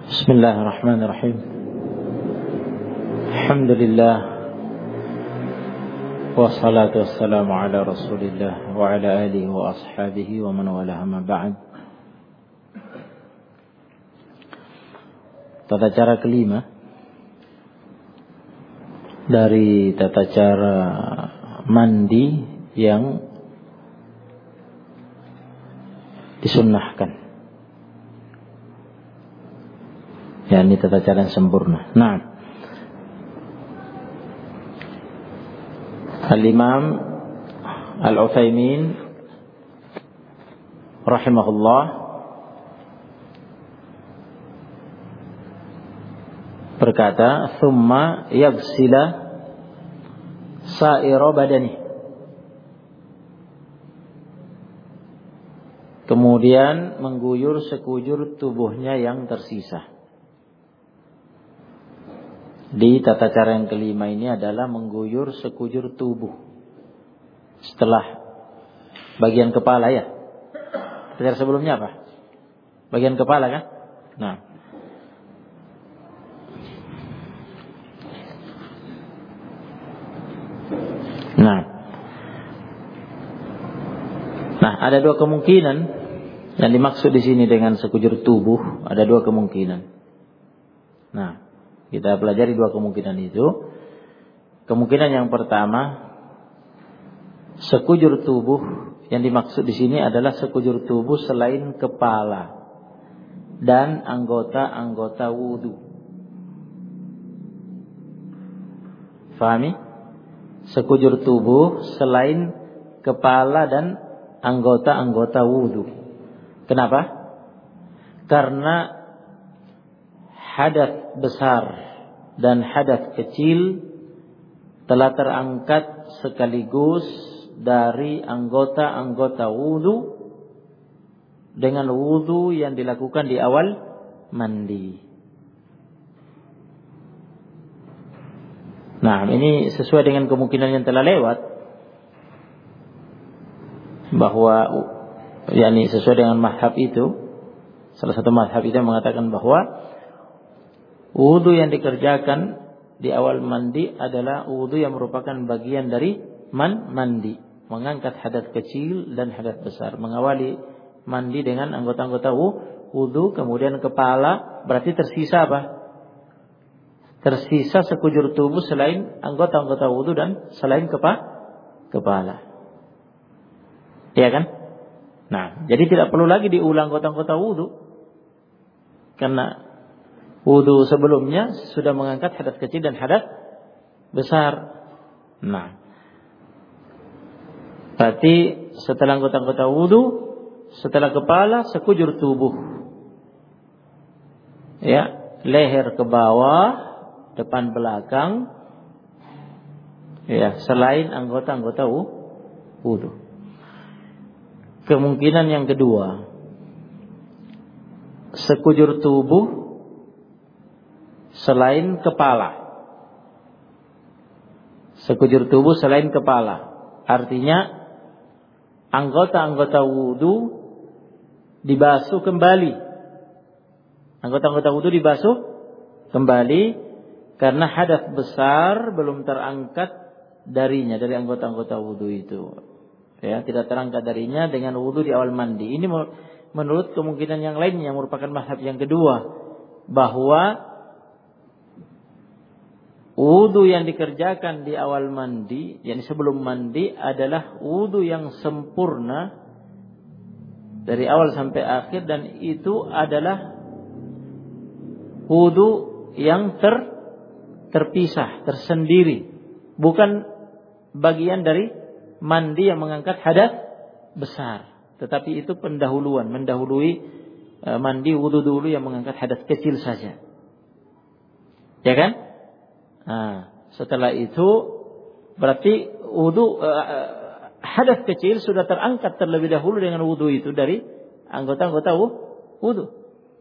Bismillahirrahmanirrahim. Alhamdulillah wassalatu wassalamu ala Rasulillah wa ala alihi wa ashabihi wa man walaha ma ba'd. Tata cara kelima dari tata cara mandi yang disunnahkan. Ya, ini tata cara yang sempurna. Nah, Al-Imam Al-Utsaimin rahimahullah berkata, "Tsumma yaghsila sa'ira badani." Kemudian mengguyur sekujur tubuhnya yang tersisa. Di tata cara yang kelima ini adalah mengguyur sekujur tubuh setelah bagian kepala, ya. Tata cara sebelumnya apa? Bagian kepala, kan? Nah, ada dua kemungkinan yang dimaksud di sini dengan sekujur tubuh. Ada dua kemungkinan. Nah, kita pelajari dua kemungkinan itu. Kemungkinan yang pertama, sekujur tubuh yang dimaksud di sini adalah sekujur tubuh selain kepala dan anggota-anggota wudu. Fahami? Sekujur tubuh selain kepala dan anggota-anggota wudu. Kenapa? Karena hadas besar dan hadas kecil telah terangkat sekaligus dari anggota-anggota wudu dengan wudu yang dilakukan di awal mandi. Nah, ini sesuai dengan kemungkinan yang telah lewat, bahwa yakni sesuai dengan mazhab itu. Salah satu mazhab itu mengatakan bahwa wudu yang dikerjakan di awal mandi adalah wudu yang merupakan bagian dari mandi, mengangkat hadas kecil dan hadas besar, mengawali mandi dengan anggota-anggota wudu, kemudian kepala, berarti tersisa apa? Tersisa sekujur tubuh selain anggota-anggota wudu dan selain kepala. Iya kan? Nah, jadi tidak perlu lagi diulang anggota-anggota wudu, karena wudu sebelumnya sudah mengangkat hadas kecil dan hadas besar. Nah, berarti setelah anggota-anggota wudu, setelah kepala, sekujur tubuh. Ya, leher ke bawah, depan belakang. Ya, selain anggota-anggota wudu. Kemungkinan yang kedua, sekujur tubuh selain kepala. Sekujur tubuh selain kepala. Artinya anggota-anggota wudu dibasuh kembali. Anggota-anggota wudu dibasuh kembali karena hadas besar belum terangkat darinya, dari anggota-anggota wudu itu. Ya, tidak terangkat darinya dengan wudu di awal mandi. Ini menurut kemungkinan yang lain yang merupakan mazhab yang kedua, bahwa wudu yang dikerjakan di awal mandi, yakni sebelum mandi, adalah wudu yang sempurna dari awal sampai akhir, dan itu adalah wudu yang terpisah, tersendiri, bukan bagian dari mandi yang mengangkat hadas besar, tetapi itu mendahului mandi wudu dulu yang mengangkat hadas kecil saja. Ya kan? Nah, setelah itu berarti wudu hadas kecil sudah terangkat terlebih dahulu dengan wudu itu dari anggota-anggota wudu.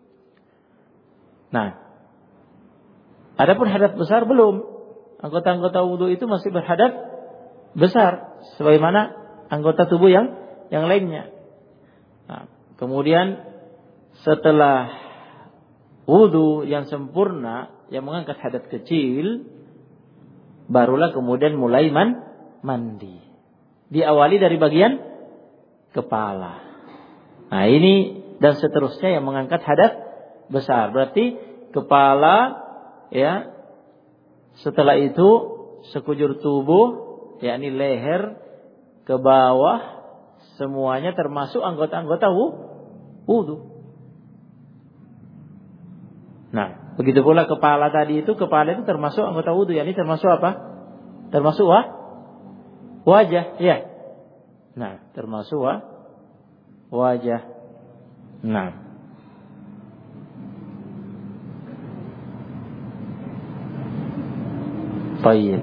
Nah, adapun hadas besar belum. Anggota-anggota wudu itu masih berhadas besar sebagaimana anggota tubuh yang lainnya. Nah, kemudian setelah wudu yang sempurna, yang mengangkat hadas kecil, barulah kemudian mulai mandi. Diawali dari bagian kepala. Nah ini dan seterusnya yang mengangkat hadas besar. Berarti kepala, ya. Setelah itu sekujur tubuh, yakni leher ke bawah, semuanya termasuk anggota-anggota wudu. Nah, begitu pula kepala tadi itu, kepala itu termasuk anggota wudu, yakni termasuk apa? Termasuk wajah, ya. Nah, termasuk wajah. Nah. Baik.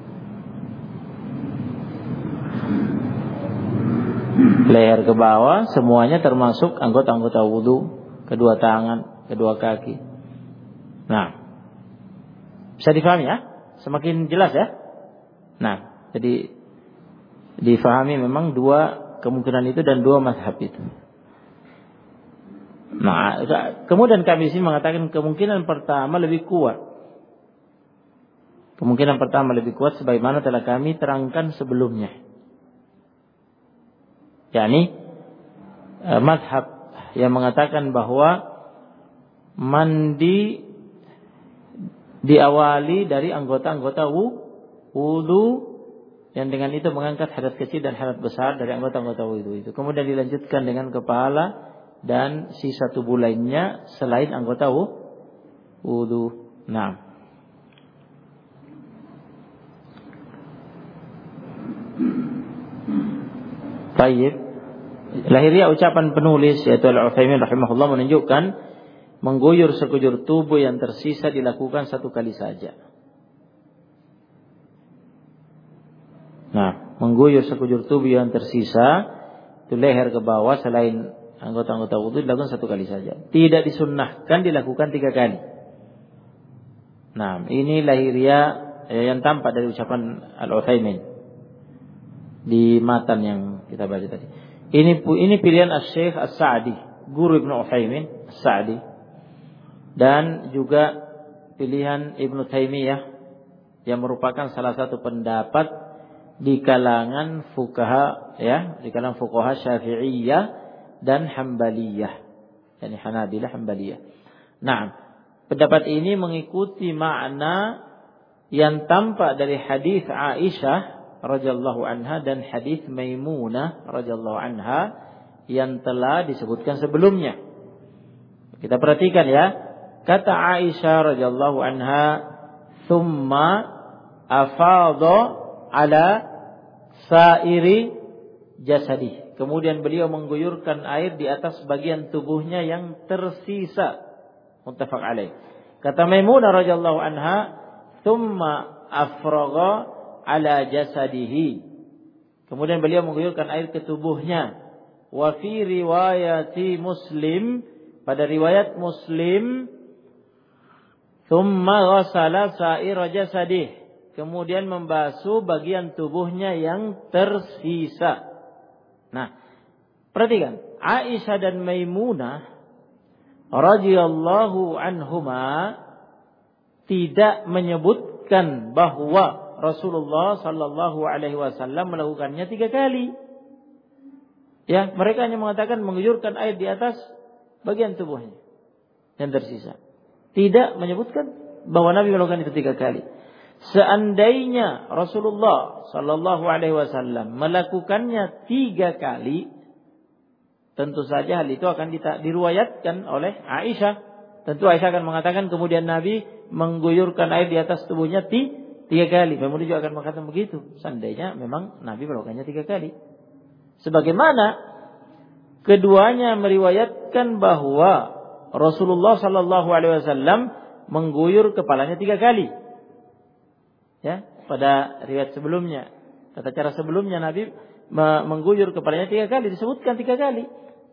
Leher ke bawah semuanya termasuk anggota-anggota wudu, kedua tangan, kedua kaki. Nah, bisa difahami ya? Semakin jelas ya? Nah, jadi difahami memang dua kemungkinan itu dan dua mazhab itu. Nah, kemudian kami sini mengatakan kemungkinan pertama lebih kuat. Kemungkinan pertama lebih kuat sebagaimana telah kami terangkan sebelumnya. yakni mazhab yang mengatakan bahwa mandi diawali dari anggota-anggota wudu yang dengan itu mengangkat hadas kecil dan hadas besar dari anggota-anggota wudu itu. Kemudian dilanjutkan dengan kepala dan sisa tubuh lainnya selain anggota wudu. Nah. Baik. Lahiriah ucapan penulis yaitu Al-Utsaimin rahimahullah menunjukkan mengguyur sekujur tubuh yang tersisa dilakukan satu kali saja. Nah, mengguyur sekujur tubuh yang tersisa itu leher ke bawah selain anggota-anggota wudu dilakukan satu kali saja. Tidak disunnahkan dilakukan 3 kali. Nah, ini lahiriah yang tampak dari ucapan Al-Utsaimin di matan yang kita baca tadi. Ini pilihan Asy-Syaikh As-Sa'di, guru Ibnu Utsaimin As-Sa'di, dan juga pilihan Ibnu Taimiyah yang merupakan salah satu pendapat di kalangan fuqaha ya, di kalangan fuqaha Syafi'iyah dan Hambaliyah, yakni Hanabilah Hambaliyah. Nah, pendapat ini mengikuti makna yang tampak dari hadis Aisyah radhiyallahu anha dan hadis Maimunah radhiyallahu anha yang telah disebutkan sebelumnya. Kita perhatikan ya, kata Aisyah radhiyallahu anha, "Tsumma afadha ala sairi jasadi." Kemudian beliau mengguyurkan air di atas bagian tubuhnya yang tersisa. Muttafaq alaih. Kata Maimunah radhiyallahu anha, "Tsumma afragha ala jasadihi." Kemudian beliau mengguyurkan air ke tubuhnya. Wa fi riwayati Muslim, pada riwayat Muslim, "Tsumma ghassala sa'ira jasadih." Kemudian membasuh bagian tubuhnya yang tersisa. Nah, perhatikan, Aisyah dan Maimunah radhiyallahu anhuma tidak menyebutkan bahwa Rasulullah sallallahu alaihi wasallam melakukannya 3 kali. Ya, mereka hanya mengatakan mengguyurkan air di atas bagian tubuhnya yang tersisa. Tidak menyebutkan bahwa Nabi melakukan itu 3 kali. Seandainya Rasulullah sallallahu alaihi wasallam melakukannya 3 kali, tentu saja hal itu akan diriwayatkan oleh Aisyah. Tentu Aisyah akan mengatakan kemudian Nabi mengguyurkan air di atas tubuhnya 3 kali. Kemudian juga akan mengatakan begitu. Seandainya memang Nabi melakukannya 3 kali. Sebagaimana keduanya meriwayatkan bahwa Rasulullah sallallahu alaihi wasallam mengguyur kepalanya 3 kali. Ya, pada riwayat sebelumnya, tata cara sebelumnya Nabi mengguyur kepalanya 3 kali, disebutkan 3 kali.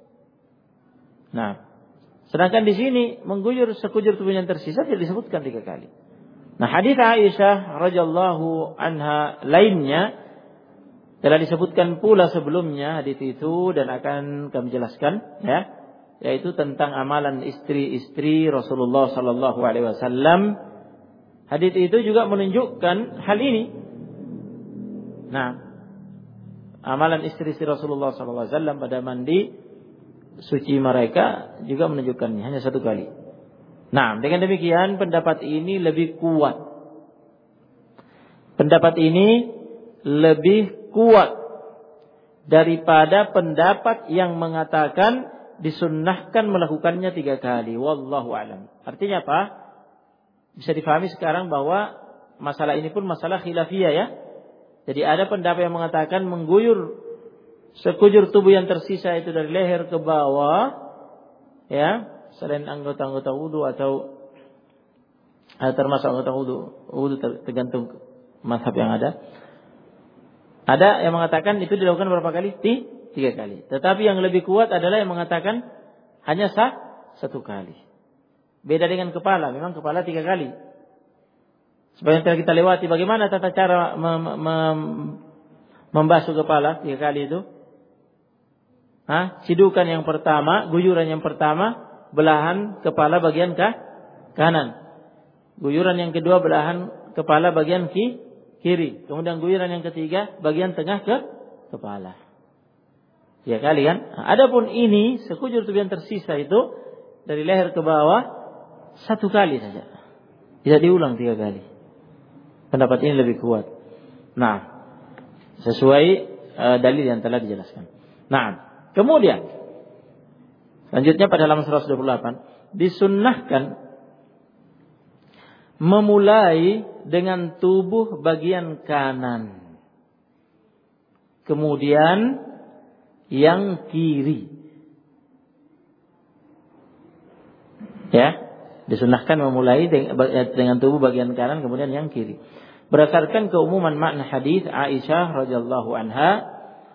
Nah, sedangkan di sini mengguyur sekujur tubuh yang tersisa tidak disebutkan 3 kali. Nah, hadis Aisyah radhiyallahu anha lainnya telah disebutkan pula sebelumnya hadis itu dan akan kami jelaskan ya. yaitu tentang amalan istri-istri Rasulullah sallallahu alaihi wasallam. Hadis itu juga menunjukkan hal ini. Nah, amalan istri-istri Rasulullah sallallahu alaihi wasallam pada mandi suci mereka juga menunjukkannya hanya satu kali. Nah, dengan demikian pendapat ini lebih kuat. Pendapat ini lebih kuat daripada pendapat yang mengatakan disunnahkan melakukannya 3 kali. Wallahu a'lam. Artinya apa? Bisa difahami sekarang bahwa masalah ini pun masalah khilafiyah ya. Jadi ada pendapat yang mengatakan mengguyur sekujur tubuh yang tersisa itu dari leher ke bawah, ya, selain anggota-anggota wudu atau termasuk anggota wudu tergantung mazhab yang ada. Ada yang mengatakan itu dilakukan berapa kali? 3 kali. Tetapi yang lebih kuat adalah yang mengatakan hanya 1 kali. Beda dengan kepala, memang kepala 3 kali. Seperti yang telah kita lewati, bagaimana tata cara membasuh kepala 3 kali itu? Cidukan yang pertama, guyuran yang pertama, belahan kepala bagian kanan. Guyuran yang kedua, belahan kepala bagian kiri. Kemudian guyuran yang ketiga, bagian tengah kepala. 3 kali kan? Adapun ini, sekujur tubuh yang tersisa itu, dari leher ke bawah, 1 kali saja. Tidak diulang 3 kali. Pendapat ini lebih kuat. Nah, sesuai dalil yang telah dijelaskan. Nah, kemudian selanjutnya pada halaman 128 disunnahkan memulai dengan tubuh bagian kanan, kemudian yang kiri. Ya, disunnahkan memulai dengan tubuh bagian kanan kemudian yang kiri. Berdasarkan keumuman makna hadis Aisyah radhiyallahu anha,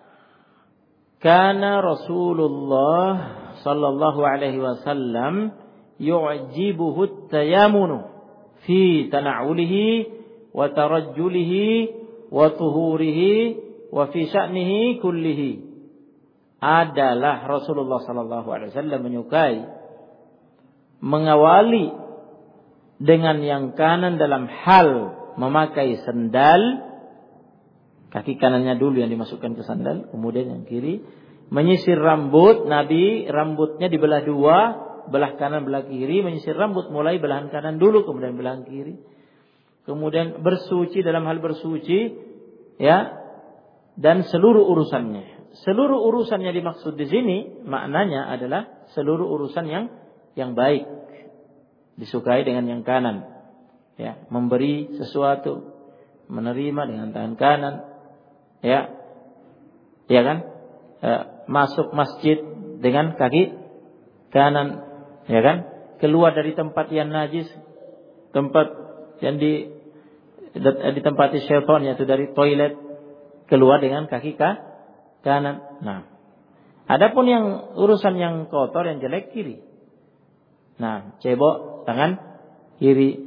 kana Rasulullah sallallahu alaihi wasallam yu'jibuhu at-tayammunu fi tana'ulihi wa tarajjulihi wa tuhurihi wa fi sya'nihi kullihi. Adalah Rasulullah sallallahu alaihi wasallam menyukai mengawali dengan yang kanan dalam hal memakai sandal, kaki kanannya dulu yang dimasukkan ke sandal, kemudian yang kiri. Menyisir rambut, Nabi rambutnya dibelah 2, belah kanan belah kiri. Menyisir rambut mulai belahan kanan dulu, kemudian belahan kiri. Kemudian bersuci dalam hal bersuci, ya, dan seluruh urusannya. Seluruh urusannya dimaksud di sini maknanya adalah seluruh urusan yang baik, disukai dengan yang kanan. Ya, memberi sesuatu, menerima dengan tangan kanan, ya kan, masuk masjid dengan kaki kanan, ya kan, keluar dari tempat yang najis, tempat yang ditempati syaitan, yaitu dari toilet, keluar dengan kaki kanan. Nah, adapun yang urusan yang kotor, yang jelek, kiri. Nah, cebok tangan kiri.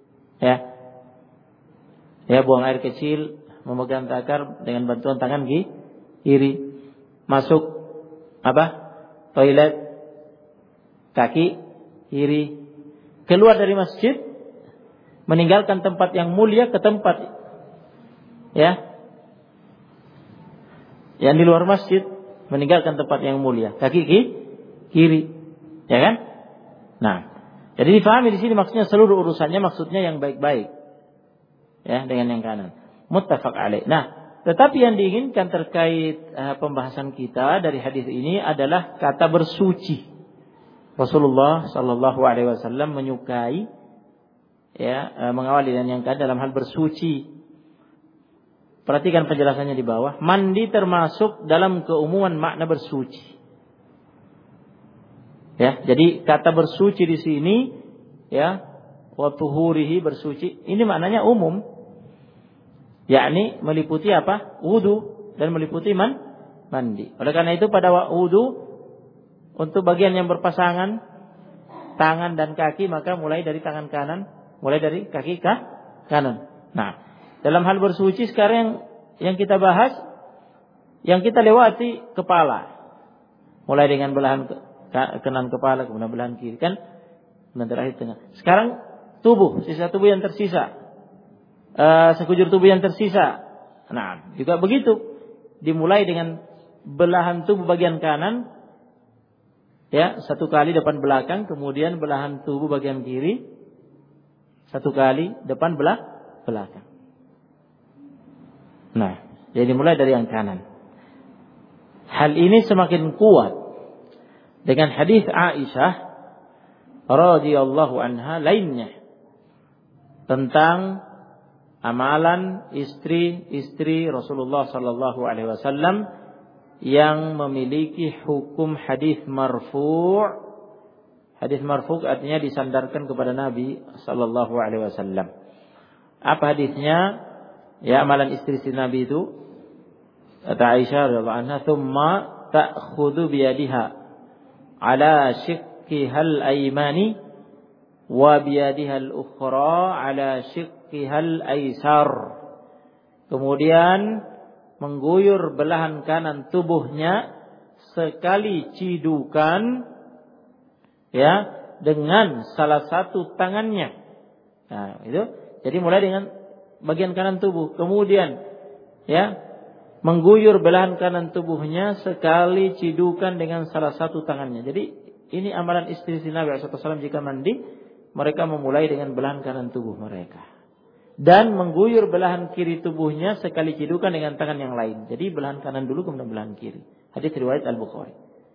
Ya, buang air kecil, memegang takar dengan bantuan tangan kiri. Masuk toilet, kaki kiri. Keluar dari masjid, meninggalkan tempat yang mulia ke tempat yang di luar masjid, meninggalkan tempat yang mulia, kaki kiri, ya kan? Nah, jadi difahami di sini maksudnya seluruh urusannya, maksudnya yang baik-baik, ya, dengan yang kanan. Muttafaq alaih. Nah, tetapi yang diinginkan terkait pembahasan kita dari hadis ini adalah kata bersuci. Rasulullah sallallahu alaihi wasallam menyukai, ya, mengawali dan yang kanan dalam hal bersuci. Perhatikan penjelasannya di bawah. Mandi termasuk dalam keumuman makna bersuci. Ya, jadi kata bersuci di sini, ya, wa tuhurihi, bersuci, ini maknanya umum. Yakni meliputi apa? Wudu, dan meliputi mandi. Oleh karena itu pada wudu, untuk bagian yang berpasangan tangan dan kaki, maka mulai dari tangan kanan, mulai dari kaki kanan. Nah, dalam hal bersuci sekarang yang kita bahas, yang kita lewati kepala, mulai dengan belahan kanan kepala, kemudian belahan kiri kan, kemudian terakhir tengah. Sekarang tubuh, sisa tubuh yang tersisa, sekujur tubuh yang tersisa. Nah, juga begitu. Dimulai dengan belahan tubuh bagian kanan, ya, 1 kali depan belakang, kemudian belahan tubuh bagian kiri 1 kali depan belakang. Nah, jadi dimulai dari yang kanan. Hal ini semakin kuat dengan hadis Aisyah radhiyallahu anha lainnya tentang amalan istri-istri Rasulullah sallallahu alaihi wasallam yang memiliki hukum hadis marfu'. Hadis marfu' artinya disandarkan kepada Nabi sallallahu alaihi wasallam. Apa hadisnya? Ya, amalan istri-istri Nabi itu, kata Aisyah radhiyallahu anha, "Tsumma ta'khudhu bi yadiha ala shiqqiha al-aymani wa bi yadiha al-ukhra ala shiqqiha al-aysar." Kemudian mengguyur belahan kanan tubuhnya sekali cidukan, ya, dengan salah satu tangannya. Nah, itu. Jadi mulai dengan bagian kanan tubuh, kemudian, ya, mengguyur belahan kanan tubuhnya sekali cidukan dengan salah satu tangannya. Jadi ini amalan istri-istri Nabi SAW jika mandi, mereka memulai dengan belahan kanan tubuh mereka. Dan mengguyur belahan kiri tubuhnya sekali cidukan dengan tangan yang lain. Jadi belahan kanan dulu kemudian belahan kiri. Hadis riwayat Al-Bukhari.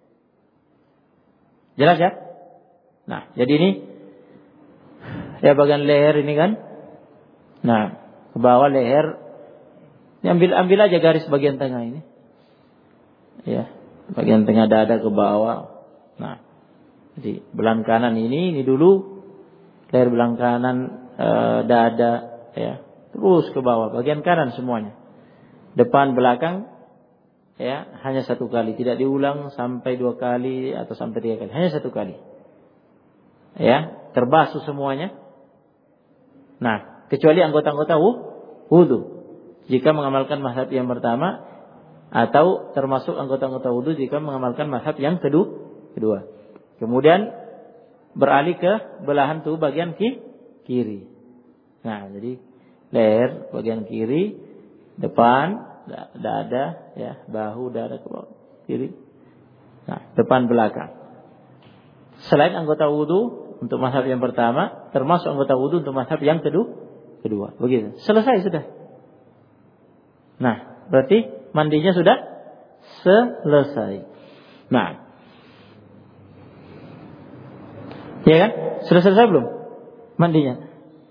Jelas ya? Nah, jadi ini ya bagian leher ini kan. Nah, ke bawah leher. Ini ambil aja garis bagian tengah ini. Ya, bagian tengah dada ke bawah. Nah, jadi belahan kanan ini dulu leher, belahan kanan, dada, ya, terus ke bawah bagian kanan semuanya. Depan belakang, ya, hanya 1 kali, tidak diulang sampai 2 kali atau sampai 3 kali, hanya 1 kali. Ya, terbasuh semuanya. Nah, kecuali anggota-anggota wudu. Jika mengamalkan mazhab yang pertama, atau termasuk anggota-anggota wudu jika mengamalkan mazhab yang kedua. Kemudian beralih ke belahan tubuh bagian kiri. Nah, jadi leher bagian kiri, depan, dada, ya, bahu, dada ke bawah, kiri. Nah, depan belakang. Selain anggota wudu untuk mazhab yang pertama, termasuk anggota wudu untuk mazhab yang kedua. Begitu. Selesai sudah. Nah, berarti mandinya sudah selesai. Nah, ya kan? Sudah selesai belum mandinya?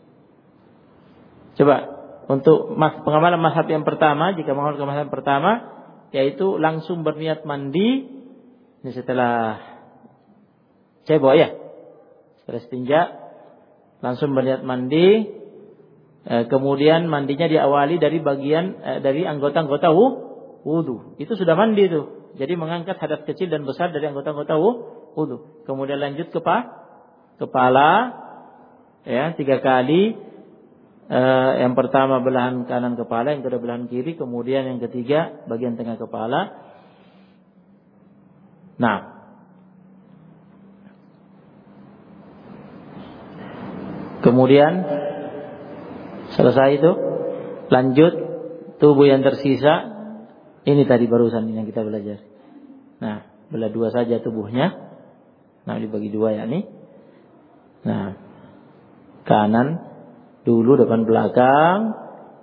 Coba untuk pengamalan mazhab yang pertama, jika mengamalkan mazhab pertama, yaitu langsung berniat mandi. Ini setelah cebok ya, setelah istinja langsung berniat mandi. Kemudian mandinya diawali dari dari anggota-anggota wudu. Itu sudah mandi itu. Jadi mengangkat hadas kecil dan besar dari anggota-anggota wudu. Kemudian lanjut ke kepala, ya, 3 kali. Yang pertama belahan kanan kepala, yang kedua belahan kiri, kemudian yang ketiga bagian tengah kepala. Nah, kemudian selesai itu, lanjut tubuh yang tersisa. Ini tadi barusan yang kita belajar. Nah, belah 2 saja tubuhnya. Nah, dibagi 2 ya nih. Nah, kanan dulu, depan belakang.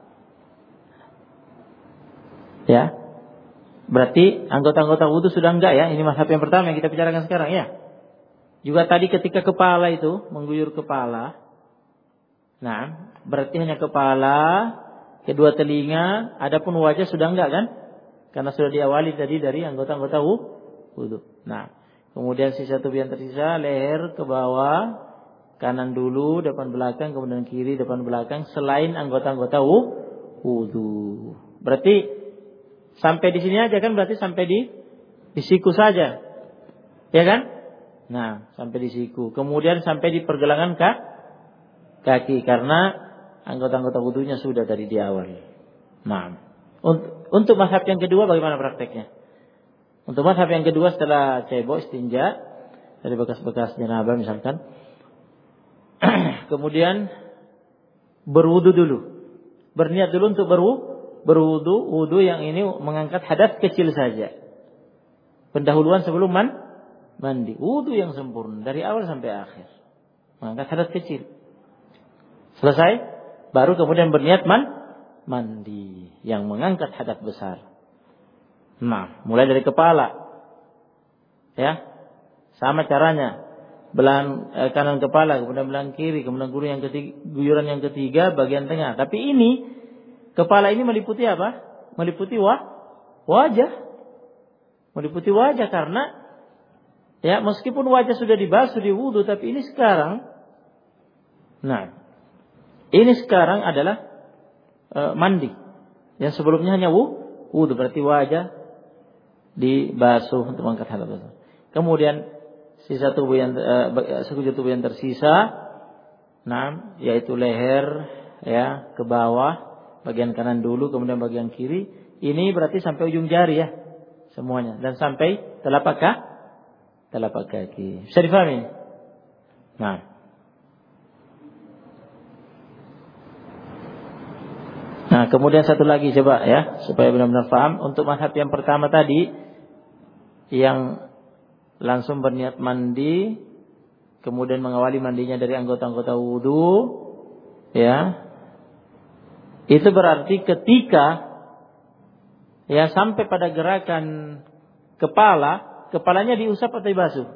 Ya. Berarti anggota-anggota wudu sudah enggak ya? Ini mazhab yang pertama yang kita bicarakan sekarang ya. Juga tadi ketika kepala itu, mengguyur kepala. Nah, berarti hanya kepala, kedua telinga, adapun wajah sudah enggak kan? Karena sudah diawali tadi dari anggota-anggota wudu. Nah, kemudian sisa tubuh yang tersisa, leher ke bawah, kanan dulu, depan belakang, kemudian kiri, depan belakang, selain anggota-anggota wudu. Berarti sampai di sini aja kan, berarti sampai di siku saja. Ya kan? Nah, sampai di siku. Kemudian sampai di pergelangan kaki, karena anggota-anggota wudunya sudah tadi di awal. Nah, untuk mazhab yang kedua bagaimana prakteknya? Untuk mazhab yang kedua setelah cebok istinja, dari bekas-bekas janabah misalkan. Kemudian berwudu dulu. Berniat dulu untuk berwudu, wudu yang ini mengangkat hadas kecil saja. Pendahuluan sebelum mandi. Wudu yang sempurna dari awal sampai akhir. Mengangkat hadas kecil. Selesai, baru kemudian berniat mandi yang mengangkat hadas besar. Nah, mulai dari kepala. Ya. Sama caranya. Belahan kanan kepala, kemudian belahan kiri, kemudian guyuran yang ketiga bagian tengah. Tapi ini kepala ini meliputi apa? Meliputi wajah. Meliputi wajah karena ya meskipun wajah sudah dibasuh di wudu, tapi ini sekarang adalah mandi. Yang sebelumnya hanya wudu, berarti wajah dibasuh untuk mengangkat hadas besar. Kemudian sisa tubuh sekujur tubuh yang tersisa, yaitu leher ya ke bawah, bagian kanan dulu, kemudian bagian kiri. Ini berarti sampai ujung jari ya semuanya, dan sampai telapak kaki. Bisa difahami? Nah, kemudian satu lagi coba ya, supaya benar-benar paham. Untuk mazhab yang pertama tadi, yang langsung berniat mandi, kemudian mengawali mandinya dari anggota-anggota wudu, ya, itu berarti ketika ya sampai pada gerakan kepalanya diusap atau dibasuh?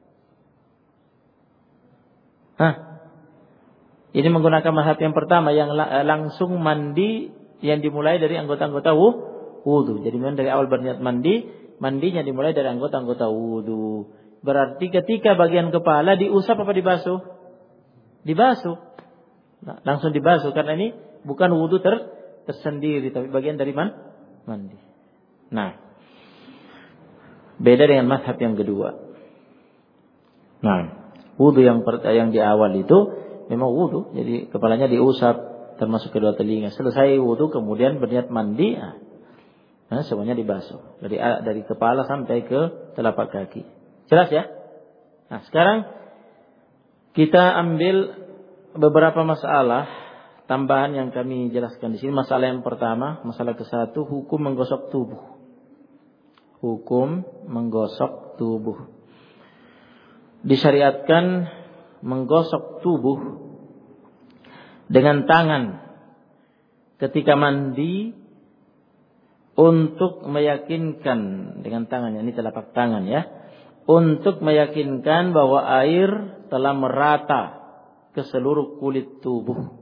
Ini menggunakan mazhab yang pertama yang langsung mandi, yang dimulai dari anggota-anggota wudu. Jadi dari awal berniat mandinya dimulai dari anggota-anggota wudu. Berarti ketika bagian kepala diusap apa dibasuh? Dibasuh. Nah, langsung dibasuh karena ini bukan wudu tersendiri, tapi bagian dari mandi. Nah, beda dengan mazhab yang kedua. Nah, wudu yang di awal itu memang wudu, jadi kepalanya diusap termasuk kedua telinga. Selesai wudu kemudian berniat mandi. Semuanya dibasuh dari kepala sampai ke telapak kaki. Jelas ya? Nah, sekarang kita ambil beberapa masalah tambahan yang kami jelaskan di sini. Masalah yang pertama, masalah ke-1, hukum menggosok tubuh. Hukum menggosok tubuh. Disyariatkan menggosok tubuh dengan tangan ketika mandi, untuk meyakinkan dengan tangannya, ini telapak tangan ya, untuk meyakinkan bahwa air telah merata ke seluruh kulit tubuh.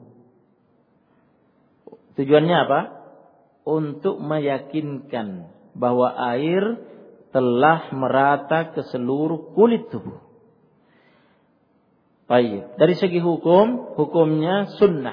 Tujuannya apa? Untuk meyakinkan bahwa air telah merata ke seluruh kulit tubuh. Baik, dari segi hukumnya sunnah.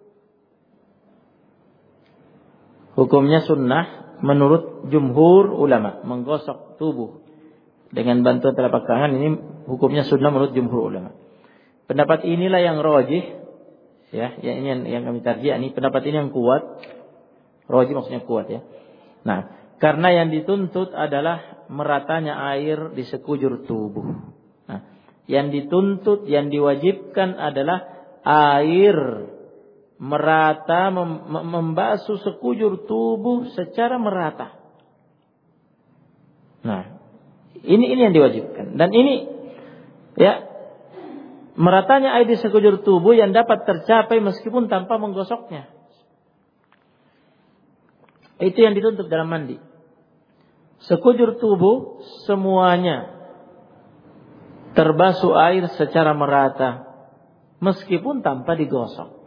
Hukumnya sunnah menurut jumhur ulama, menggosok tubuh dengan bantuan telapak tangan ini hukumnya sunnah menurut jumhur ulama. Pendapat inilah yang rajih, ya, ini yang kami tarjih, ini pendapat ini yang kuat. Rajih maksudnya kuat ya. Nah, karena yang dituntut adalah meratanya air di sekujur tubuh. Nah, yang dituntut, yang diwajibkan adalah air merata, membasuh sekujur tubuh secara merata. Nah, ini yang diwajibkan. Dan ini ya, meratanya air di sekujur tubuh yang dapat tercapai meskipun tanpa menggosoknya. Itu yang dituntut dalam mandi. Sekujur tubuh semuanya terbasuh air secara merata meskipun tanpa digosok.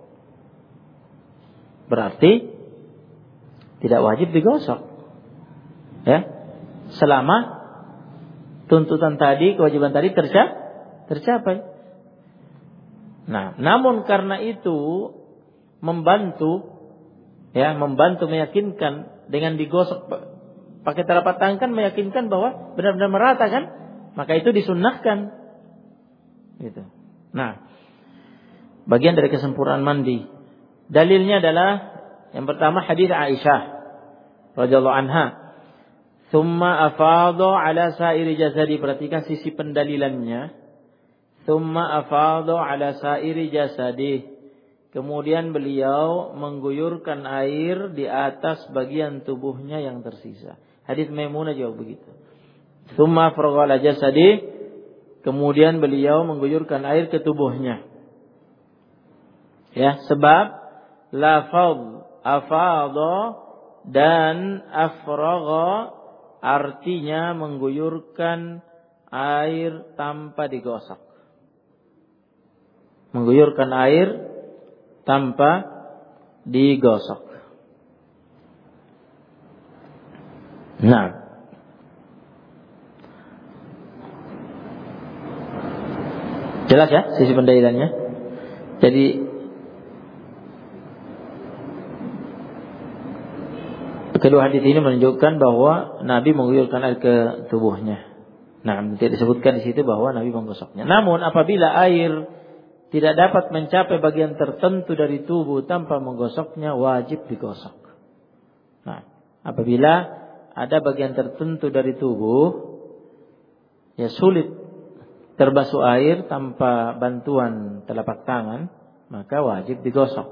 Berarti tidak wajib digosok. Ya. Selama tuntutan tadi, kewajiban tadi tercapai. Nah, namun karena itu membantu meyakinkan dengan digosok pakai telapak tangan kan meyakinkan bahwa benar-benar merata kan? Maka itu disunnahkan. Gitu. Nah, bagian dari kesempurnaan mandi. Dalilnya adalah yang pertama hadis Aisyah radhiyallahu anha, Thumma afadha ala sairi jasadi. Perhatikan sisi pendalilannya. Thumma afadha ala sairi jasadi. Kemudian beliau mengguyurkan air di atas bagian tubuhnya yang tersisa. Hadis Maimunah juga begitu. Thumma afragha ala jasadi. Kemudian beliau mengguyurkan air ke tubuhnya. Ya, sebab lafaz afadha dan afragha artinya mengguyurkan air tanpa digosok. Mengguyurkan air tanpa digosok. Nah, jelas ya sisi pendalilannya. Jadi kedua hadis ini menunjukkan bahwa Nabi mengguyurkan air ke tubuhnya. Nah, tidak disebutkan di situ bahwa Nabi menggosoknya. Namun apabila air tidak dapat mencapai bagian tertentu dari tubuh tanpa menggosoknya, wajib digosok. Nah, apabila ada bagian tertentu dari tubuh ya sulit terbasuh air tanpa bantuan telapak tangan, maka wajib digosok.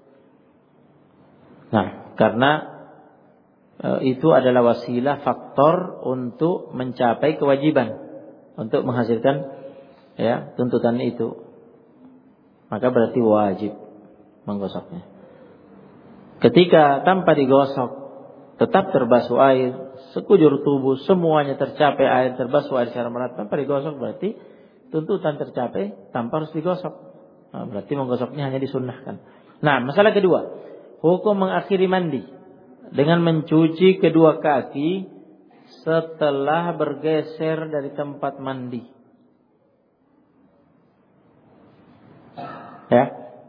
Nah, karena itu adalah wasilah faktor untuk mencapai kewajiban, untuk menghasilkan ya tuntutan itu, maka berarti wajib menggosoknya. Ketika tanpa digosok tetap terbasuh air, sekujur tubuh semuanya tercapai air, terbasuh air secara merata tanpa digosok, berarti tuntutan tercapai tanpa harus digosok. Nah, berarti menggosoknya hanya disunnahkan. Nah, masalah kedua, hukum mengakhiri mandi dengan mencuci kedua kaki setelah bergeser dari tempat mandi. Ya.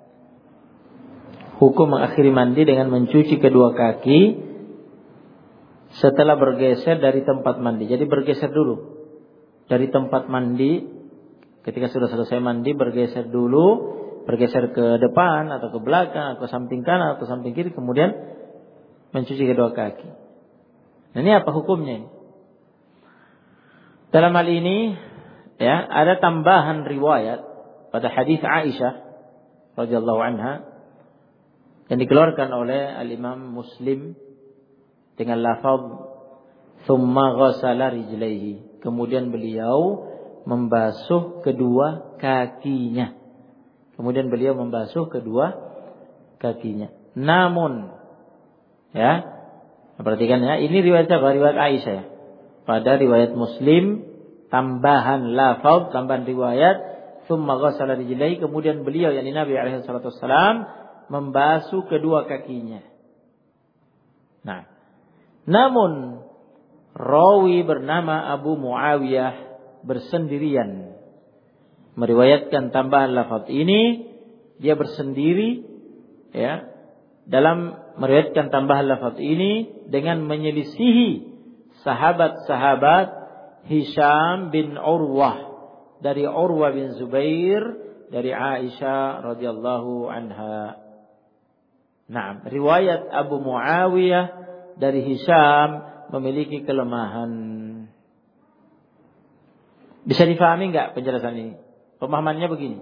Hukum mengakhiri mandi dengan mencuci kedua kaki setelah bergeser dari tempat mandi. Jadi bergeser dulu dari tempat mandi. Ketika sudah selesai mandi, bergeser dulu, bergeser ke depan atau ke belakang atau samping kanan atau samping kiri, kemudian mencuci kedua kaki. Nah, ini apa hukumnya ini? Dalam hal ini ya ada tambahan riwayat pada hadis Aisyah radhiyallahu anha yang dikeluarkan oleh Al-Imam Muslim dengan lafaz thumma ghassala rijlaihi. Kemudian beliau membasuh kedua kakinya. Kemudian beliau membasuh kedua kakinya. Namun ya, perhatikan ya, ini riwayat apa? Riwayat Aisyah ya. Pada riwayat Muslim tambahan lafaz, tambahan riwayat tsumma ghassala rijlaihi, kemudian beliau yakni Nabi alaihi salatu wasallam membasuh kedua kakinya. Nah, namun rawi bernama Abu Muawiyah bersendirian meriwayatkan tambahan lafaz ini. Dia bersendiri ya dalam meriwayatkan tambahan lafaz ini dengan menyelisihi sahabat-sahabat Hisham bin Urwah dari Urwah bin Zubair dari Aisyah radhiyallahu anha. Nah, riwayat Abu Muawiyah dari Hisham memiliki kelemahan. Bisa difahami enggak penjelasan ini? Pemahamannya begini.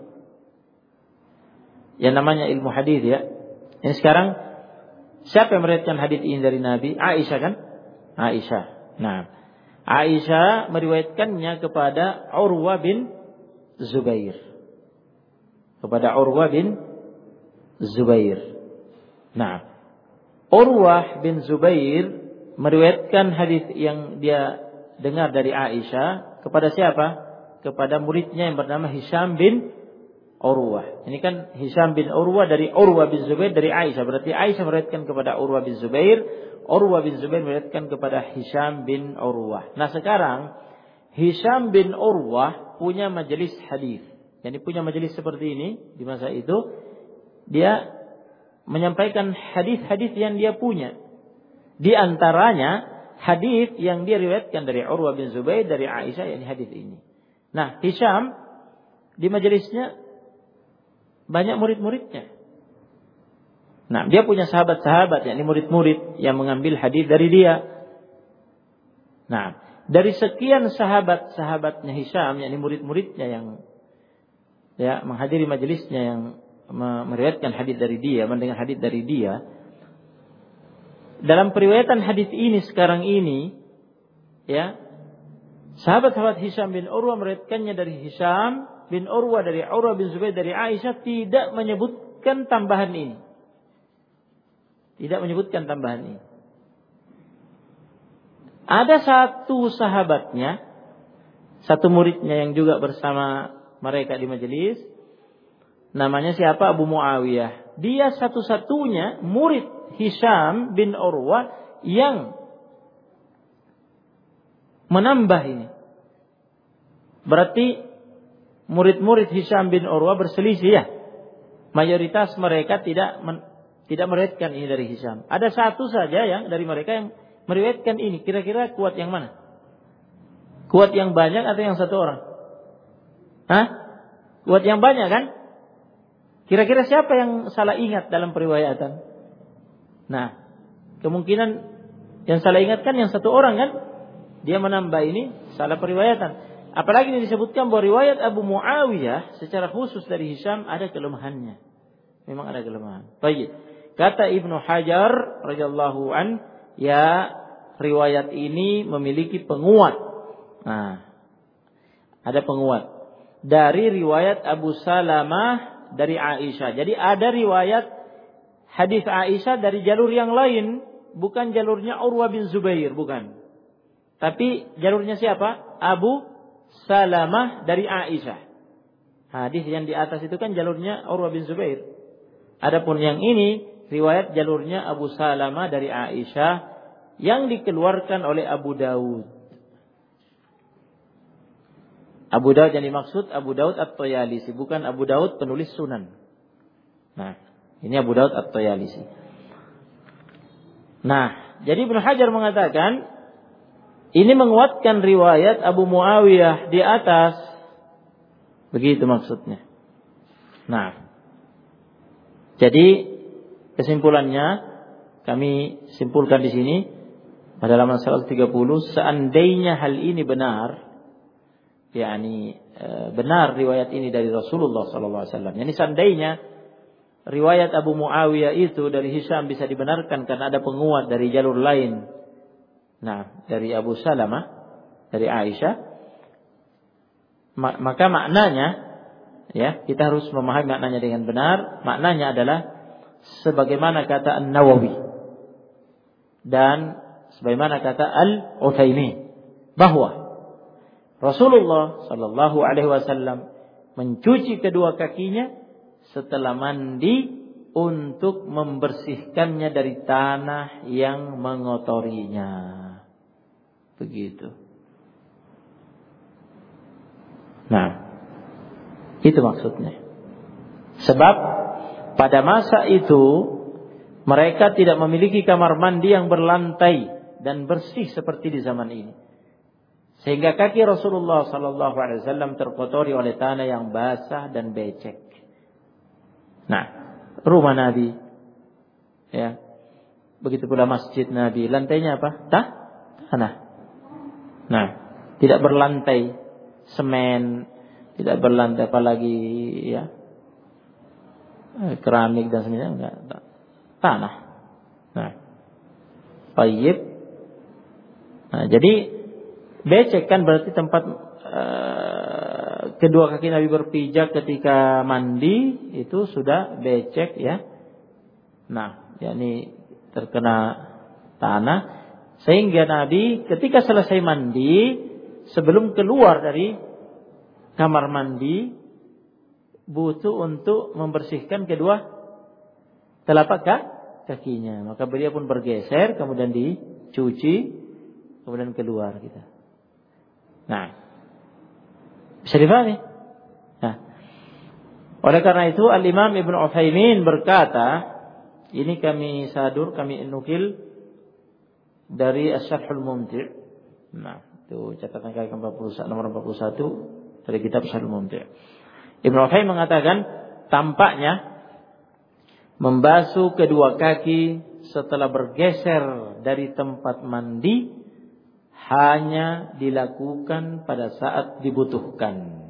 Yang namanya ilmu hadis ya. Ini sekarang siapa yang meriwayatkan hadis ini dari Nabi? Aisyah kan? Aisyah. Nah, Aisyah meriwayatkannya kepada Urwah bin Zubair. Kepada Urwah bin Zubair. Nah, Urwah bin Zubair meriwayatkan hadis yang dia dengar dari Aisyah kepada siapa? Kepada muridnya yang bernama Hisham bin Urwah. Ini kan Hisham bin Urwah dari Urwah bin Zubair dari Aisyah. Berarti Aisyah meriwayatkan kepada Urwah bin Zubair, Urwah bin Zubair meriwayatkan kepada Hisham bin Urwah. Nah, sekarang Hisham bin Urwah punya majelis hadis. Jadi punya majelis seperti ini di masa itu, dia menyampaikan hadis-hadis yang dia punya. Di antaranya hadis yang dia riwayatkan dari Urwah bin Zubair dari Aisyah, yakni hadis ini. Nah, Hisham di majelisnya banyak murid-muridnya. Nah, dia punya sahabat-sahabat, yakni murid-murid yang mengambil hadis dari dia. Nah, dari sekian sahabat-sahabatnya Hisham, yakni murid-muridnya yang menghadiri majelisnya, yang meriwayatkan hadis dari dia, mendengar hadis dari dia, dalam periwayatan hadis ini sekarang ini, sahabat-sahabat Hisham bin Urwah meriwayatkannya dari Hisham bin Urwah dari Urwah bin Zubair dari Aisyah, tidak menyebutkan tambahan ini. Tidak menyebutkan tambahan ini. Ada satu sahabatnya, satu muridnya yang juga bersama mereka di majelis, namanya siapa? Abu Muawiyah. Dia satu-satunya murid Hisham bin Urwah yang menambah ini. Berarti murid-murid Hisham bin Urwah berselisih ya. Mayoritas mereka tidak meriwayatkan ini dari Hisham. Ada satu saja yang dari mereka yang meriwayatkan ini. Kira-kira kuat yang mana? Kuat yang banyak atau yang satu orang? Kuat yang banyak kan? Kira-kira siapa yang salah ingat dalam periwayatan? Nah, kemungkinan yang salah ingat kan yang satu orang kan? Dia menambah ini salah periwayatan. Apalagi ini disebutkan bahwa riwayat Abu Muawiyah secara khusus dari Hisham ada kelemahannya. Memang ada kelemahan. Baik. Kata Ibnu Hajar radhiyallahu an, riwayat ini memiliki penguat. Nah, ada penguat dari riwayat Abu Salamah dari Aisyah. Jadi ada riwayat hadis Aisyah dari jalur yang lain, bukan jalurnya Urwah bin Zubair, bukan. Tapi jalurnya siapa? Abu Salamah dari Aisyah. Hadis yang di atas itu kan jalurnya Urwah bin Zubair. Adapun yang ini riwayat jalurnya Abu Salamah dari Aisyah yang dikeluarkan oleh Abu Daud. Abu Daud yang dimaksud Abu Daud At-Tayalisi, bukan Abu Daud penulis Sunan. Nah, ini Abu Daud At-Tayalisi. Nah, jadi Ibnu Hajar mengatakan ini menguatkan riwayat Abu Muawiyah di atas. Begitu maksudnya. Nah, jadi kesimpulannya kami simpulkan di sini pada halaman 130, seandainya hal ini benar, yakni benar riwayat ini dari Rasulullah sallallahu alaihi wasallam. Yani seandainya riwayat Abu Muawiyah itu dari Hisham bisa dibenarkan karena ada penguat dari jalur lain. Nah, dari Abu Salamah dari Aisyah, maka maknanya kita harus memahami maknanya dengan benar. Maknanya adalah sebagaimana kata An-Nawawi dan sebagaimana kata Al-Utsaimin, bahwa Rasulullah sallallahu alaihi wasallam mencuci kedua kakinya setelah mandi untuk membersihkannya dari tanah yang mengotorinya. Begitu. Nah, itu maksudnya. Sebab pada masa itu mereka tidak memiliki kamar mandi yang berlantai dan bersih seperti di zaman ini. Sehingga kaki Rasulullah sallallahu alaihi wasallam terkotori oleh tanah yang basah dan becek. Nah, rumah Nabi begitu pula masjid Nabi, lantainya apa? Tanah. Nah, tidak berlantai semen, tidak berlantai apalagi keramik dan sebagainya, enggak, tanah. Nah, tayyib. Nah, jadi becek kan berarti tempat kedua kaki Nabi berpijak ketika mandi itu sudah becek ya. Nah, yakni terkena tanah, sehingga Nabi ketika selesai mandi, sebelum keluar dari kamar mandi, butuh untuk membersihkan kedua telapak kakinya. Maka beliau pun bergeser, kemudian dicuci, kemudian keluar kita. Nah, bisa dipahami? Nah, oleh karena itu Al-Imam Ibnu Utsaimin berkata, ini kami nukil dari Asy-Syarhul Mumti'. Nah, itu catatan kaki nomor 41 dari kitab Asy-Syarhul Mumti'. Ibnu Utsaimin mengatakan tampaknya membasuh kedua kaki setelah bergeser dari tempat mandi hanya dilakukan pada saat dibutuhkan.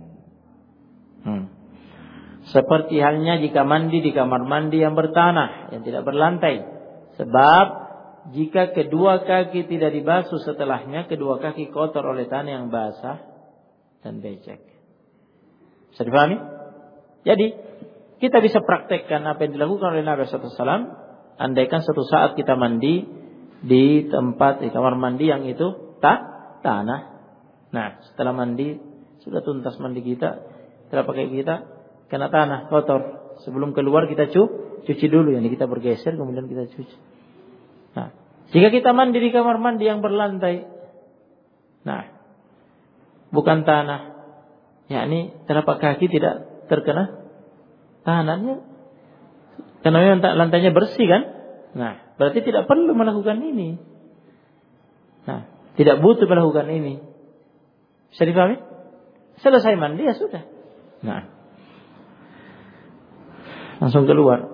Seperti halnya jika mandi di kamar mandi yang bertanah, yang tidak berlantai. Sebab jika kedua kaki tidak dibasuh setelahnya, kedua kaki kotor oleh tanah yang basah dan becek. Bisa dipahami? Jadi kita bisa praktekkan apa yang dilakukan oleh Nabi SAW. Andaikan suatu saat kita mandi di tempat, di kamar mandi yang itu tanah. Nah, setelah mandi, sudah tuntas mandi kita, setelah pakai kita, kena tanah, kotor. Sebelum keluar kita cuci dulu. Yani kita bergeser, kemudian kita cuci. Nah, jika kita mandi di kamar mandi yang berlantai, nah, bukan tanah, yakni telapak kaki tidak terkena tanahnya, karena memang lantainya bersih kan. Nah, berarti tidak perlu melakukan ini. Nah, tidak butuh melakukan ini. Bisa dipahami? Selesai mandi ya sudah. Nah, langsung keluar.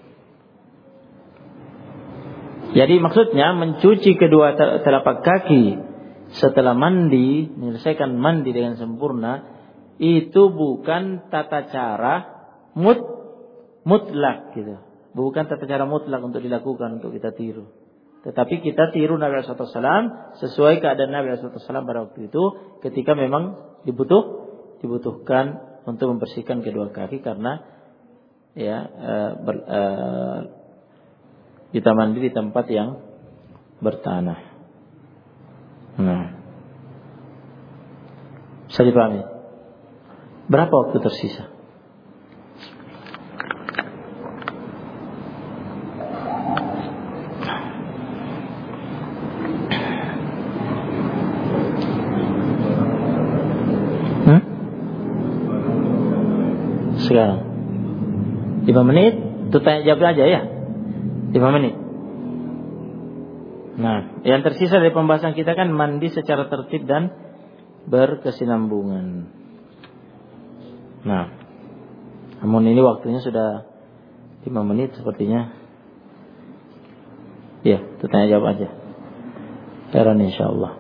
Jadi maksudnya mencuci kedua telapak kaki setelah mandi, menyelesaikan mandi dengan sempurna, itu bukan tata cara mutlak gitu. Bukan tata cara mutlak untuk dilakukan, untuk kita tiru. Tetapi kita tiru Nabi SAW sesuai keadaan Nabi SAW pada waktu itu, ketika memang dibutuhkan untuk membersihkan kedua kaki karena kita mandi di tempat yang bertanah. Nah, bisa dipahami? Berapa waktu tersisa? Sekarang 5 menit. Itu tanya jawab aja ya, 5 menit. Nah, yang tersisa dari pembahasan kita kan mandi secara tertib dan berkesinambungan. Nah, namun ini waktunya sudah 5 menit sepertinya. Ya, itu tanya jawab aja. Heran insyaallah.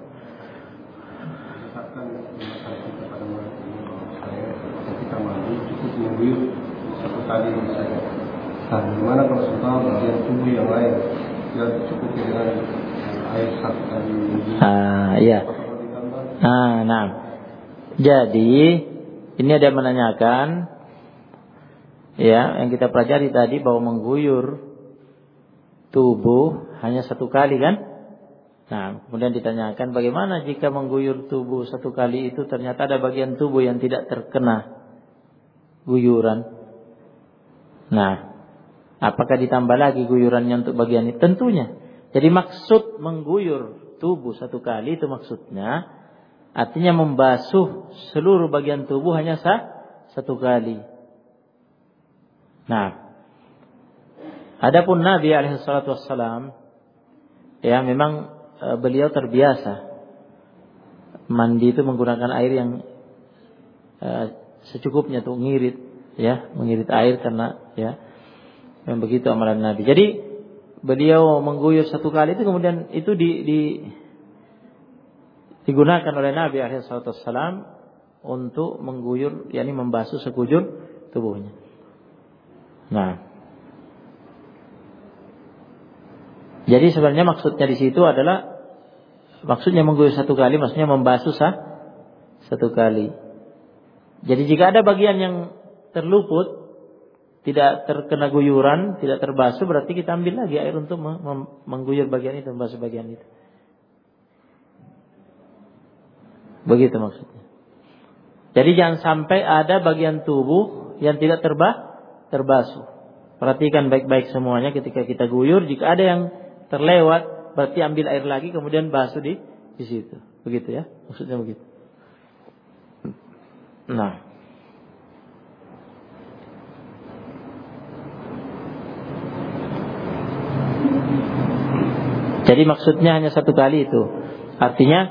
Satu kali saja. Nah, gimana kalau setelah bagian tubuh yang lain tidak cukup dengan air satu kali? Iya. Nah. Jadi ini ada yang menanyakan, ya, yang kita pelajari tadi bahwa mengguyur tubuh hanya satu kali kan? Nah, kemudian ditanyakan bagaimana jika mengguyur tubuh satu kali itu ternyata ada bagian tubuh yang tidak terkena guyuran. Nah, apakah ditambah lagi guyurannya untuk bagian itu? Tentunya. Jadi maksud mengguyur tubuh satu kali itu maksudnya artinya membasuh seluruh bagian tubuh hanya satu kali. Nah, adapun Nabi SAW, ya memang beliau terbiasa mandi itu menggunakan air yang secukupnya tuh mengirit air karena ya memang begitu amalan Nabi. Jadi beliau mengguyur satu kali itu kemudian itu digunakan oleh Nabi SAW untuk mengguyur, yakni membasuh sekujur tubuhnya. Nah, jadi sebenarnya maksudnya di situ adalah maksudnya mengguyur satu kali, maksudnya membasuh satu kali. Jadi jika ada bagian yang terluput, tidak terkena guyuran, tidak terbasuh, berarti kita ambil lagi air untuk mengguyur bagian itu, membasuh bagian itu. Begitu maksudnya. Jadi jangan sampai ada bagian tubuh yang tidak terbasuh. Perhatikan baik-baik semuanya ketika kita guyur. Jika ada yang terlewat, berarti ambil air lagi kemudian basuh di situ. Begitu ya, maksudnya begitu. Nah, jadi maksudnya hanya satu kali itu. Artinya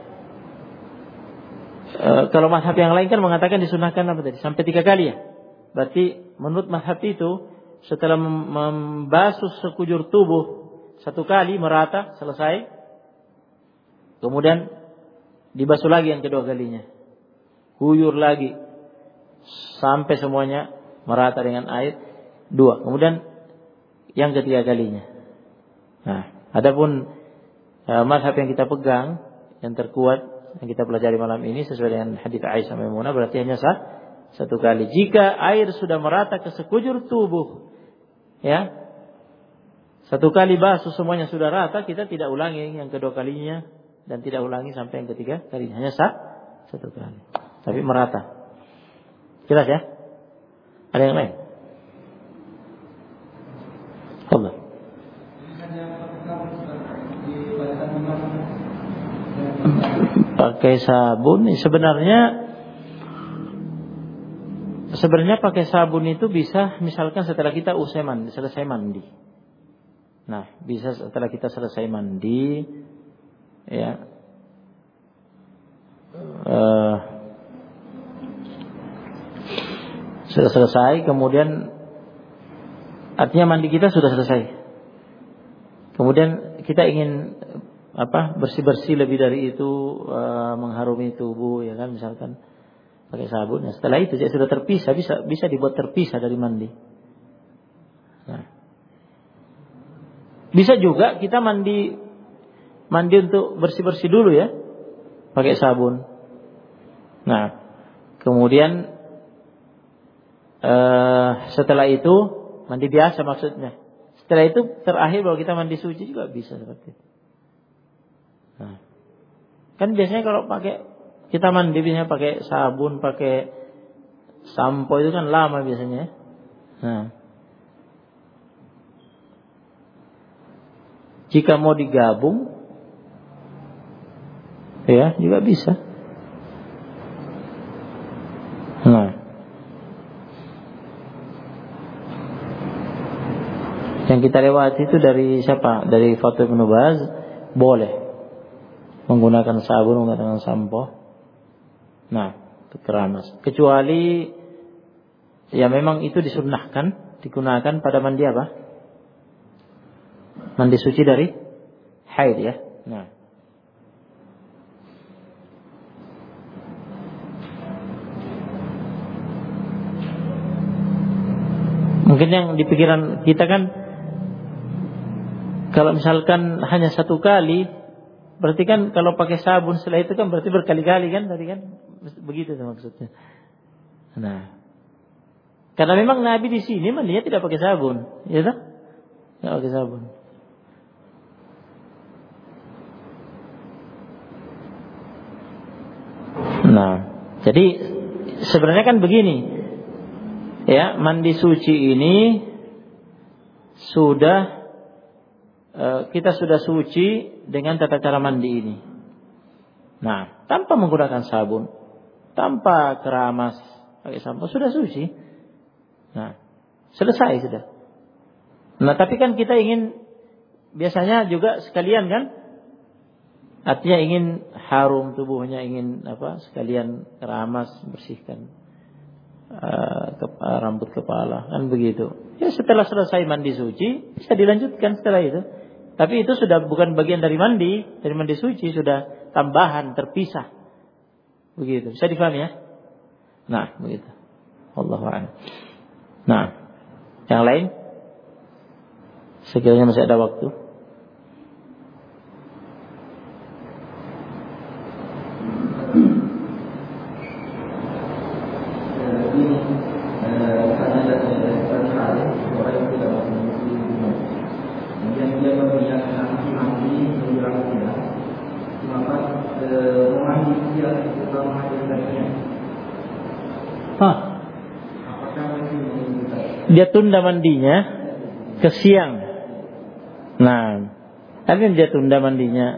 kalau mazhab yang lain kan mengatakan disunahkan apa tadi? Sampai 3 kali ya. Berarti menurut mazhab itu setelah membasuh sekujur tubuh 1 kali merata selesai, Kemudian dibasuh lagi yang kedua kalinya. Guyur lagi sampai semuanya merata dengan air. 2. Kemudian yang ketiga kalinya. Nah, adapun mazhab yang kita pegang, yang terkuat yang kita pelajari malam ini sesuai dengan hadits Aisyah Maimunah, berarti hanya satu kali. Jika air sudah merata ke sekujur tubuh, ya, satu kali basuh semuanya sudah rata, kita tidak ulangi yang kedua kalinya dan tidak ulangi sampai yang ketiga kalinya, hanya satu kali. Tapi merata. Jelas ya? Ada yang lain? Allah. Pakai sabun sebenarnya pakai sabun itu bisa misalkan setelah kita selesai mandi. Nah, bisa setelah kita selesai mandi, ya. Sudah selesai, kemudian artinya mandi kita sudah selesai. Kemudian kita ingin bersih-bersih lebih dari itu, mengharumi tubuh, ya kan, misalkan pakai sabun. Nah, setelah itu dia sudah terpisah, bisa dibuat terpisah dari mandi. Nah, bisa juga kita mandi untuk bersih-bersih dulu ya, pakai sabun. Nah, kemudian setelah itu mandi biasa maksudnya. Setelah itu terakhir baru kita mandi suci juga bisa seperti itu. Nah, kan biasanya kalau kita mandi biasanya pakai sabun, pakai sampo itu kan lama biasanya. Nah, jika mau digabung, ya juga bisa. Nah, yang kita lewati itu dari siapa? Dari Fatwa Ibnu Baz, boleh menggunakan sabun, menggunakan sampo. Nah, itu keramas. Kecuali ya memang itu disunnahkan digunakan pada mandi apa? Mandi suci dari haid ya. Nah, mungkin yang di pikiran kita kan, kalau misalkan hanya satu kali, berarti kan kalau pakai sabun setelah itu kan berarti berkali-kali kan, tadi kan begitu maksudnya. Nah, karena memang Nabi di sini mandinya tidak pakai sabun, ya tak? Tidak pakai sabun. Nah, jadi sebenarnya kan begini, ya, mandi suci ini kita sudah suci dengan tata cara mandi ini. Nah, tanpa menggunakan sabun, tanpa keramas, pakai sampo, sudah suci. Nah, selesai sudah. Nah, tapi kan kita ingin biasanya juga sekalian kan, artinya ingin harum tubuhnya, ingin sekalian keramas, bersihkan rambut kepala, kan begitu. Ya, setelah selesai mandi suci bisa dilanjutkan setelah itu. Tapi itu sudah bukan bagian dari mandi suci, sudah tambahan, terpisah. Begitu. Bisa difahami ya? Nah, begitu. Wallahu a'lam. Nah, yang lain? Sekiranya masih ada waktu. Dia tunda mandinya ke siang. Nah, tapi dia tunda mandinya.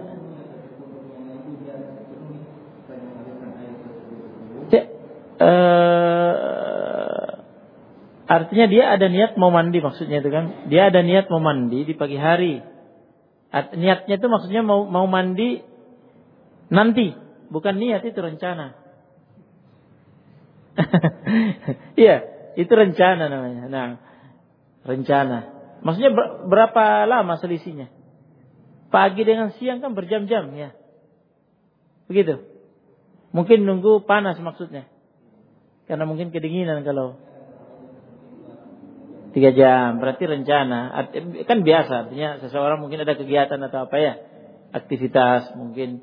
Artinya dia ada niat mau mandi, maksudnya itu kan. Dia ada niat mau mandi di pagi hari. Niatnya itu maksudnya mau mandi nanti, bukan niat, itu rencana. Iya, itu rencana namanya. Nah, rencana. Maksudnya berapa lama selisihnya? Pagi dengan siang kan berjam-jam ya. Begitu. Mungkin nunggu panas maksudnya. Karena mungkin kedinginan kalau 3 jam. Berarti rencana. Kan biasa. Artinya seseorang mungkin ada kegiatan atau apa ya. Aktivitas mungkin.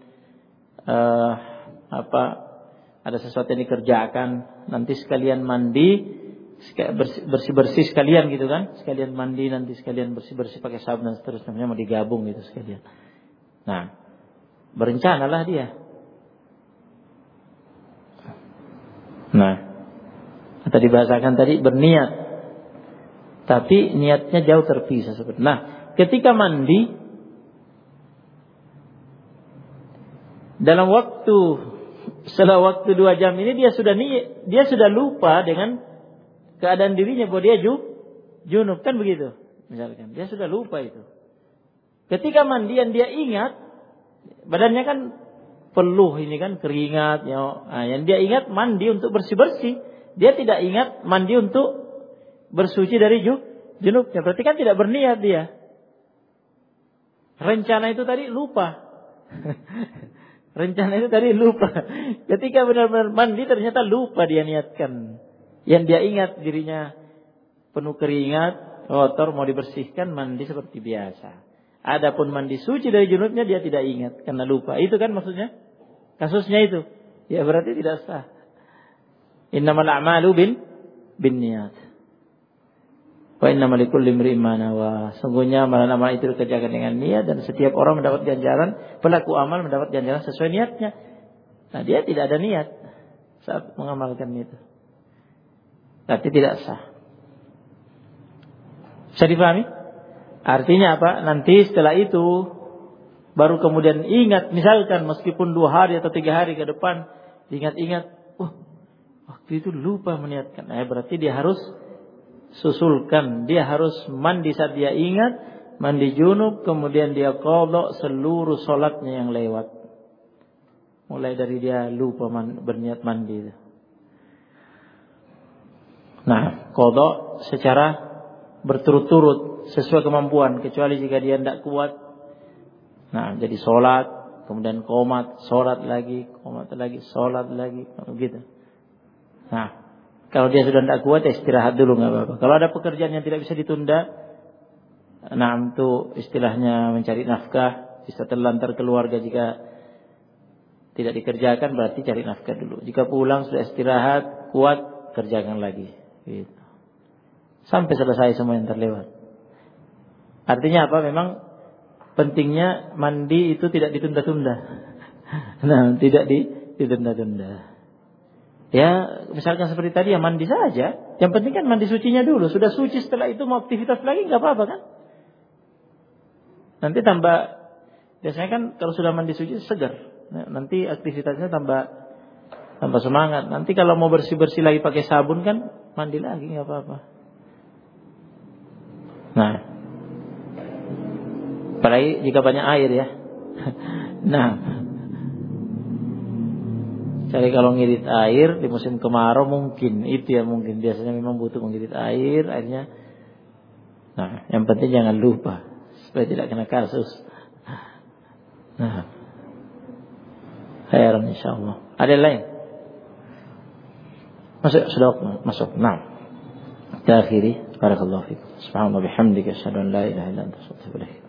Ada sesuatu yang dikerjakan. Nanti sekalian mandi. Bersih-bersih sekalian gitu kan. Sekalian mandi nanti sekalian bersih-bersih pakai sabun dan seterusnya. Mau digabung gitu sekalian. Nah. Berencanalah dia. Nah. Atau dibahasakan tadi berniat. Tapi niatnya jauh terpisah seperti. Nah, ketika mandi dalam setelah waktu 2 jam ini dia sudah lupa dengan keadaan dirinya bahwa dia junub kan begitu. Misalkan dia sudah lupa itu. Ketika mandian dia ingat badannya kan peluh ini kan keringat ya. Nah, yang dia ingat mandi untuk bersih-bersih. Dia tidak ingat mandi untuk bersuci dari junubnya. Berarti kan tidak berniat dia. Rencana itu tadi lupa. Rencana itu tadi lupa. Ketika benar-benar mandi ternyata lupa dia niatkan. Yang dia ingat dirinya penuh keringat, kotor mau dibersihkan, mandi seperti biasa. Adapun mandi suci dari junubnya dia tidak ingat karena lupa. Itu kan maksudnya? Kasusnya itu. Ya berarti tidak sah. Innamal a'malu binniyat. Wa innamal likulli imri'in ma nawa. Sungguhnya amalan-amalan itu dikerjakan dengan niat dan setiap orang mendapat ganjaran, pelaku amal mendapat ganjaran sesuai niatnya. Nah, dia tidak ada niat saat mengamalkan itu. Berarti tidak sah. Bisa dipahami? Artinya apa? Nanti setelah itu baru kemudian ingat, misalkan meskipun 2 hari atau 3 hari ke depan ingat-ingat, waktu itu lupa meniatkan. Nah, berarti dia harus susulkan, dia harus mandi saat dia ingat, mandi junub, kemudian dia qadha seluruh salatnya yang lewat. Mulai dari dia lupa berniat mandi itu. Nah, qadha secara berturut-turut sesuai kemampuan, kecuali jika dia tidak kuat. Nah, jadi salat, kemudian qomat, salat lagi, qomat lagi, salat lagi, begitu. Nah, kalau dia sudah tidak kuat, istirahat dulu nggak apa-apa. Kalau ada pekerjaan yang tidak bisa ditunda, nah itu istilahnya mencari nafkah, bisa terlantar keluarga jika tidak dikerjakan, berarti cari nafkah dulu. Jika pulang sudah istirahat, kuat, kerjakan lagi. Gitu. Sampai selesai semua yang terlewat. Artinya apa? Memang pentingnya mandi itu tidak ditunda-tunda. Nah, tidak ditunda-tunda. Ya, misalkan seperti tadi ya mandi saja. Yang penting kan mandi sucinya dulu. Sudah suci setelah itu mau aktivitas lagi nggak apa-apa kan? Nanti biasanya kan kalau sudah mandi suci segar. Nah, nanti aktivitasnya tambah semangat. Nanti kalau mau bersih-bersih lagi pakai sabun kan mandi lagi nggak apa-apa. Nah, apalagi jika banyak air ya. Nah, jadi kalau ngirit air di musim kemarau mungkin itu ya mungkin biasanya memang butuh mengirit air akhirnya. Nah, yang penting jangan lupa supaya tidak kena kasus. Nah, khairan insyaallah. Ada lain? Masuk. Nah. Kita akhiri. Barakallahu fikum. Subhanallah bihamdika asyhadu an la ilaha illa anta astaghfiruka wa atubu ilaik.